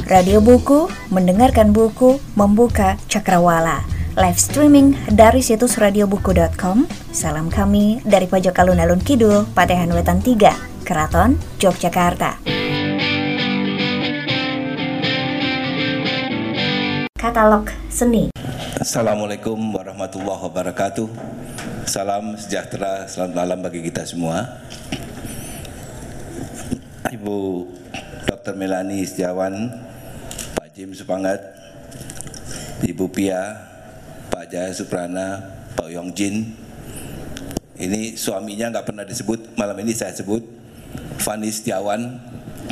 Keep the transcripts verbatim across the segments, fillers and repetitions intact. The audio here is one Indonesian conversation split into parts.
Radio Buku, mendengarkan buku, membuka cakrawala. Live streaming dari situs radiobuku dot com. Salam kami dari pojok alun-alun Kidul, Patehan Wetan tiga, Keraton, Yogyakarta. Katalog seni. Assalamualaikum warahmatullahi wabarakatuh. Salam sejahtera, selamat malam bagi kita semua. Ibu Doktor Melanie Setiawan, Pak Jim Supangat, Ibu Pia, Pak Jaya Suprana, Pak Yongjin. Ini suaminya nggak pernah disebut, malam ini saya sebut, Fani Setiawan.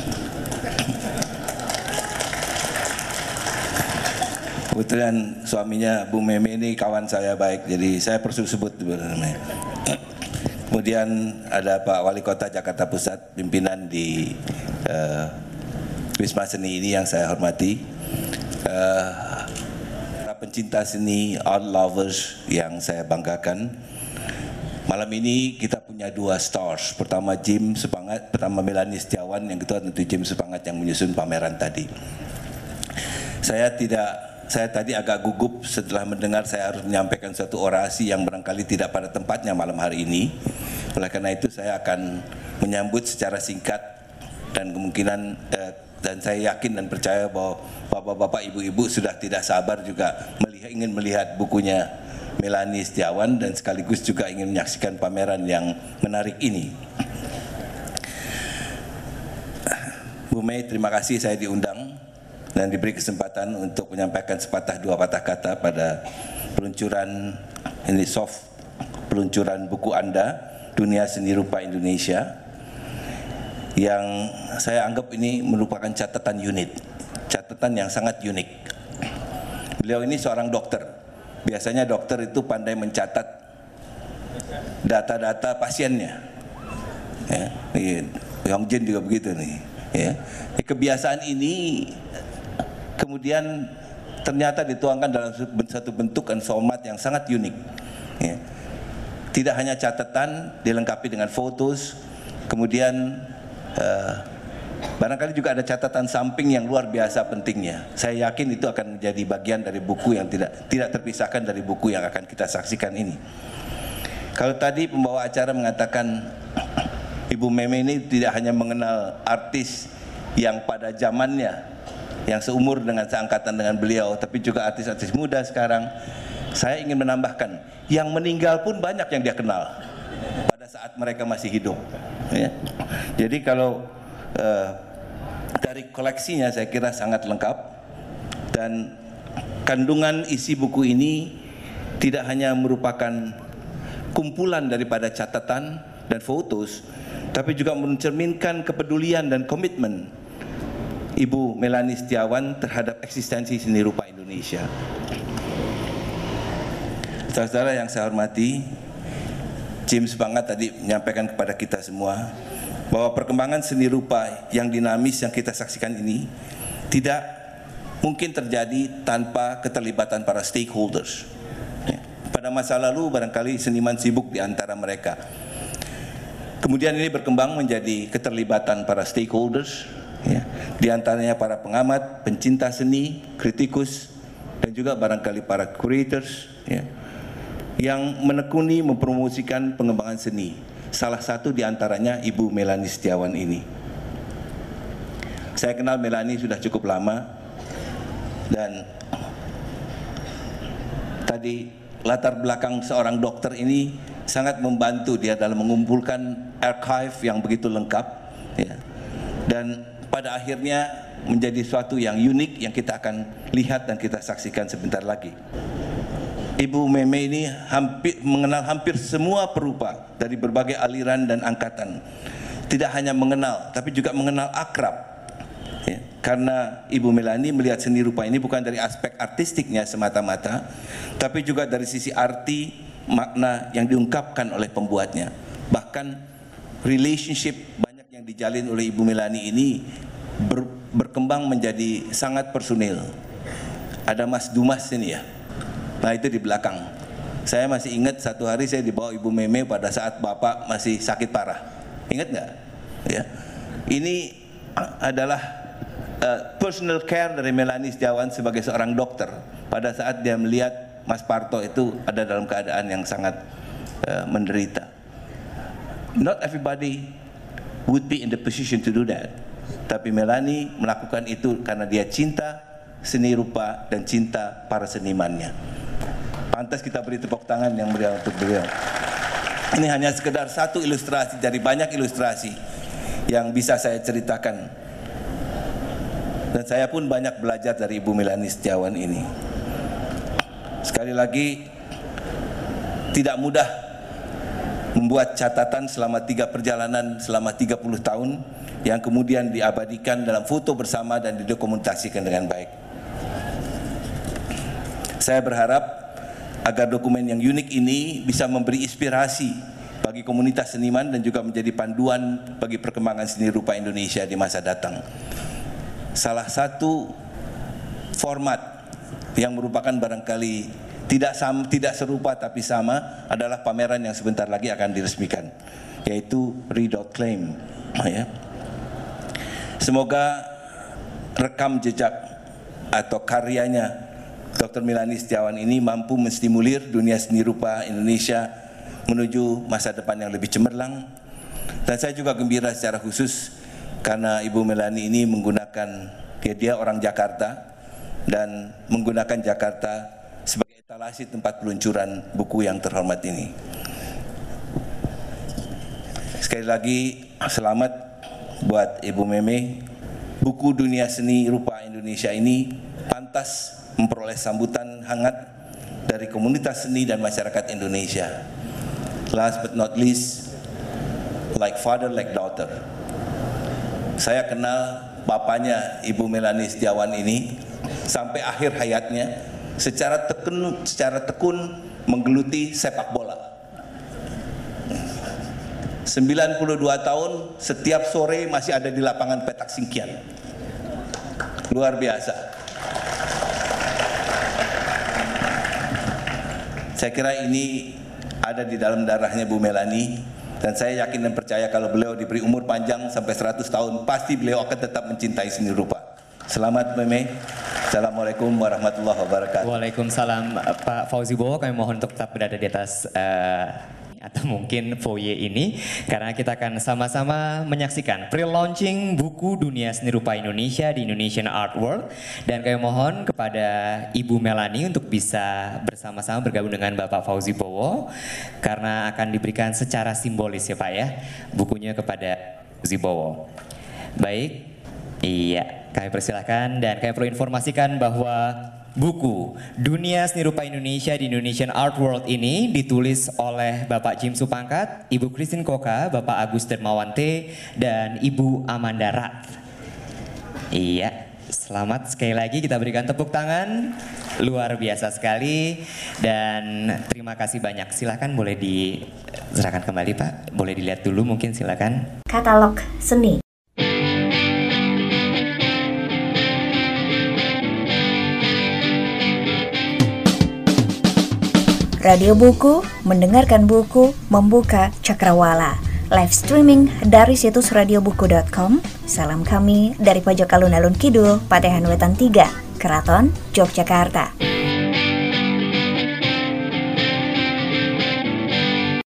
Kebetulan suaminya Bu Meme ini kawan saya baik, jadi saya perlu sebut. Kemudian ada Pak Wali Kota Jakarta Pusat, pimpinan di uh, Wisma Seni ini yang saya hormati. Uh, para pencinta seni, art lovers yang saya banggakan. Malam ini kita punya dua stars. Pertama Jim Supangat, pertama Melanie Setiawan, yang kedua tentu Jim Supangat yang menyusun pameran tadi. Saya tidak Saya tadi agak gugup setelah mendengar saya harus menyampaikan satu orasi yang barangkali tidak pada tempatnya malam hari ini. Oleh karena itu saya akan menyambut secara singkat dan kemungkinan eh, dan saya yakin dan percaya bahwa bapak-bapak, ibu-ibu sudah tidak sabar juga melihat, ingin melihat bukunya Melanie Setiawan dan sekaligus juga ingin menyaksikan pameran yang menarik ini. Bu Mei, terima kasih saya diundang dan diberi kesempatan untuk menyampaikan sepatah dua patah kata pada peluncuran ini soft peluncuran buku Anda, Dunia Seni Rupa Indonesia, yang saya anggap ini merupakan catatan unik, catatan yang sangat unik. Beliau ini seorang dokter. Biasanya dokter itu pandai mencatat data-data pasiennya. Ya, Yongjin juga begitu nih. Ya. Kebiasaan ini kemudian ternyata dituangkan dalam satu bentuk dan format yang sangat unik. Ya. Tidak hanya catatan, dilengkapi dengan fotos, kemudian uh, barangkali juga ada catatan samping yang luar biasa pentingnya. Saya yakin itu akan menjadi bagian dari buku yang tidak tidak terpisahkan dari buku yang akan kita saksikan ini. Kalau tadi pembawa acara mengatakan Ibu Meme ini tidak hanya mengenal artis yang pada zamannya yang seumur dengan seangkatan dengan beliau, tapi juga artis-artis muda sekarang. Saya ingin menambahkan, yang meninggal pun banyak yang dia kenal pada saat mereka masih hidup. Ya. Jadi kalau uh, dari koleksinya saya kira sangat lengkap, dan kandungan isi buku ini tidak hanya merupakan kumpulan daripada catatan dan fotos, tapi juga mencerminkan kepedulian dan komitmen Ibu Melanie Setiawan terhadap eksistensi seni rupa Indonesia. Saudara-saudara yang saya hormati, Jim Supangat tadi menyampaikan kepada kita semua bahwa perkembangan seni rupa yang dinamis yang kita saksikan ini tidak mungkin terjadi tanpa keterlibatan para stakeholders. Pada masa lalu barangkali seniman sibuk di antara mereka. Kemudian ini berkembang menjadi keterlibatan para stakeholders, ya, di antaranya para pengamat, pencinta seni, kritikus, dan juga barangkali para curators, ya, yang menekuni mempromosikan pengembangan seni. Salah satu di antaranya Ibu Melanie Setiawan ini. Saya kenal Melanie sudah cukup lama, dan tadi latar belakang seorang dokter ini sangat membantu dia dalam mengumpulkan archive yang begitu lengkap, ya, dan pada akhirnya menjadi suatu yang unik yang kita akan lihat dan kita saksikan sebentar lagi. Ibu Meme ini hampir mengenal hampir semua perupa dari berbagai aliran dan angkatan. Tidak hanya mengenal, tapi juga mengenal akrab. Ya, karena Ibu Melanie melihat seni rupa ini bukan dari aspek artistiknya semata-mata, tapi juga dari sisi arti, makna yang diungkapkan oleh pembuatnya. Bahkan relationship banyak yang dijalin oleh Ibu Melanie ini ber, berkembang menjadi sangat personil. Ada Mas Dumas ini ya. Nah itu di belakang. Saya masih ingat satu hari saya dibawa Ibu Meme pada saat Bapak masih sakit parah. Ingat nggak? Ya. Ini adalah uh, personal care dari Melanie Setiawan sebagai seorang dokter pada saat dia melihat Mas Parto itu ada dalam keadaan yang sangat uh, menderita. Not everybody would be in the position to do that. Tapi Melanie melakukan itu karena dia cinta seni rupa dan cinta para senimannya. Pantas kita beri tepuk tangan yang meriah untuk beliau. Ini hanya sekedar satu ilustrasi dari banyak ilustrasi yang bisa saya ceritakan. Dan saya pun banyak belajar dari Ibu Melanie Setiawan ini. Sekali lagi, tidak mudah membuat catatan selama tiga perjalanan selama tiga puluh tahun yang kemudian diabadikan dalam foto bersama dan didokumentasikan dengan baik. Saya berharap agar dokumen yang unik ini bisa memberi inspirasi bagi komunitas seniman dan juga menjadi panduan bagi perkembangan seni rupa Indonesia di masa datang. Salah satu format yang merupakan barangkali tidak sama, tidak serupa tapi sama adalah pameran yang sebentar lagi akan diresmikan, yaitu Redoubt Claim. Ya. Semoga rekam jejak atau karyanya Doktor Melanie Setiawan ini mampu menstimulir dunia seni rupa Indonesia menuju masa depan yang lebih cemerlang. Dan saya juga gembira secara khusus karena Ibu Melanie ini menggunakan, dia, dia orang Jakarta dan menggunakan Jakarta sebagai etalase tempat peluncuran buku yang terhormat ini. Sekali lagi selamat buat Ibu Meme. Buku Dunia Seni Rupa Indonesia ini pantas memperoleh sambutan hangat dari komunitas seni dan masyarakat Indonesia. Last but not least, like father, like daughter. Saya kenal bapaknya Ibu Melanie Setiawan ini sampai akhir hayatnya secara tekun, secara tekun menggeluti sepak bola. sembilan puluh dua tahun, setiap sore masih ada di lapangan Petak Singkian. Luar biasa. Saya kira ini ada di dalam darahnya Bu Melanie, dan saya yakin dan percaya kalau beliau diberi umur panjang sampai seratus tahun, pasti beliau akan tetap mencintai seni rupa. Selamat Meme. Assalamualaikum warahmatullahi wabarakatuh. Waalaikumsalam Pak Fauzi Bowo, kami mohon untuk tetap berada di atas uh, atau mungkin foyer ini karena kita akan sama-sama menyaksikan pre-launching buku Dunia Seni Rupa Indonesia di Indonesian Art World, dan kami mohon kepada Ibu Melanie untuk bisa bersama-sama bergabung dengan Bapak Fauzi Bowo karena akan diberikan secara simbolis ya Pak ya bukunya kepada Fauzi Bowo. Baik, iya kami persilahkan dan kami perlu informasikan bahwa buku Dunia Seni Rupa Indonesia di Indonesian Art World ini ditulis oleh Bapak Jim Supangkat, Ibu Christine Koka, Bapak Agus Dermawante, dan Ibu Amanda Rat. Iya, selamat sekali lagi kita berikan tepuk tangan. Luar biasa sekali dan terima kasih banyak. Silakan boleh diserahkan kembali Pak. Boleh dilihat dulu mungkin silakan. Katalog seni. Radio Buku, mendengarkan buku, membuka cakrawala. Live streaming dari situs radio buku dot com. Salam kami dari pojok alun-alun kidul, Patehan Wetan tiga, Keraton, Yogyakarta.